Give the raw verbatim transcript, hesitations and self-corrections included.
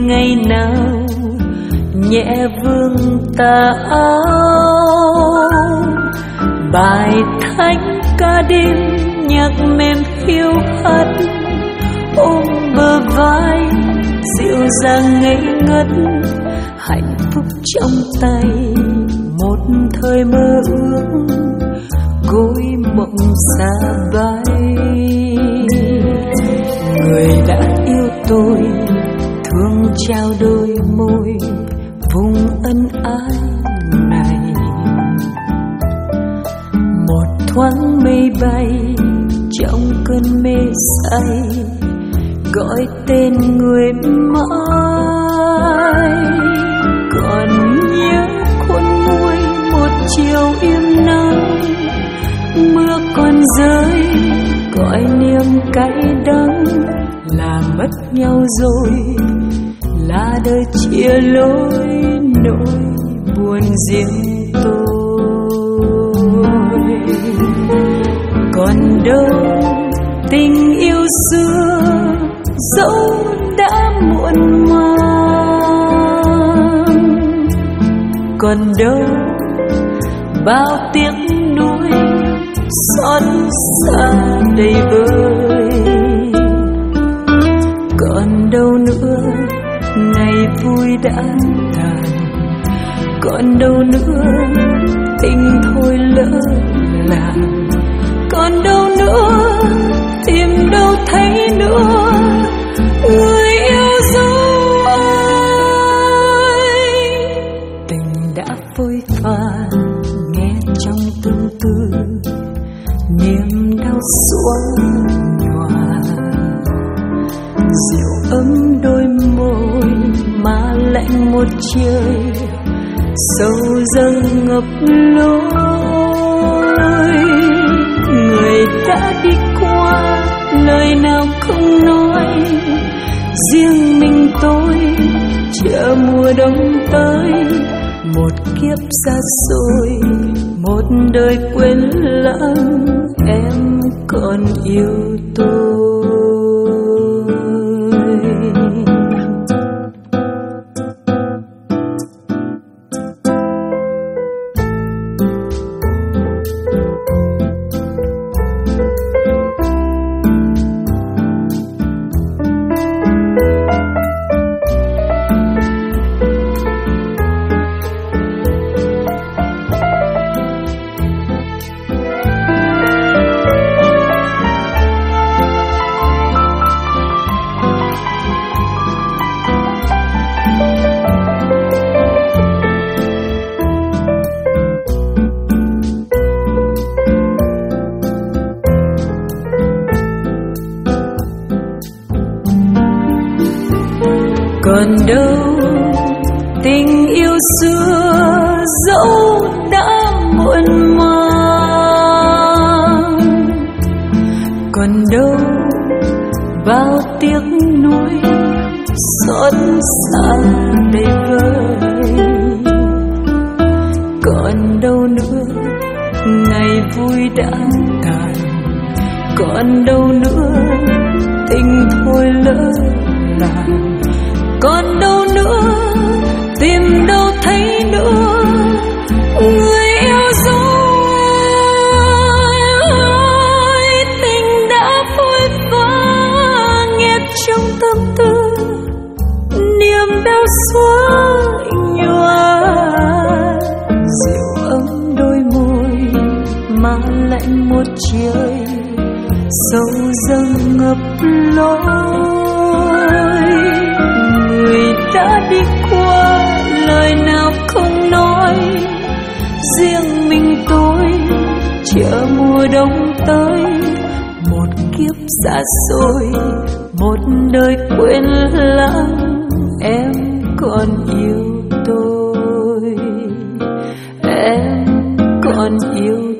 ngày nào nhẹ vương tà áo. Bài thánh ca đêm nhạc mềm hiu hắt ôm bờ vai dịu dàng ngây ngất, hạnh phúc trong tay một thời mơ ước gối mộng xa bay. Người đã yêu tôi thương trao đôi môi vùng ân ái này. Một thoáng mây bay trong cơn mê say gọi tên người mãi. Còn nhớ khuôn môi một chiều im nắng, mưa còn rơi gọi niềm cay đắng. Là mất nhau rồi, là đời chia lối, nỗi buồn riêng tôi. Còn đâu tình yêu xưa dẫu đã muộn màng, còn đâu bao tiếc nuối xót xa đầy vơi. Còn đâu nữa ngày vui đã tàn, còn đâu nữa tình thôi lỡ làng. Còn đâu nữa tìm đâu thấy nữa người yêu dấu ai. Tình đã phôi pha nghe trong tương tư, niềm đau xóa nhòa. Dịu ấm đôi môi mà lạnh một trời, sâu dâng ngập lối. Người đã đi qua lời nào không nói, riêng mình tôi chờ mùa đông tới. Một kiếp xa xôi, một đời quên lãng, em còn yêu tôi. Còn đâu tình yêu xưa dẫu đã muộn màng, còn đâu bao tiếc nuối xót xa đầy vơi. Còn đâu nữa ngày vui đã tàn, còn đâu nữa tình thôi lỡ làng. Còn đâu nữa tìm đâu thấy nữa người yêu dấu ai. Tình đã vội vã nghẹt trong tâm tư, niềm đau xóa nhòa. Dịu ấm đôi môi mà lạnh một trời, sâu dâng ngập lối. Người đã đi qua lời nào không nói, riêng mình tôi chờ mùa đông tới. Một kiếp xa xôi, một đời quên lãng, em còn yêu tôi, em còn yêu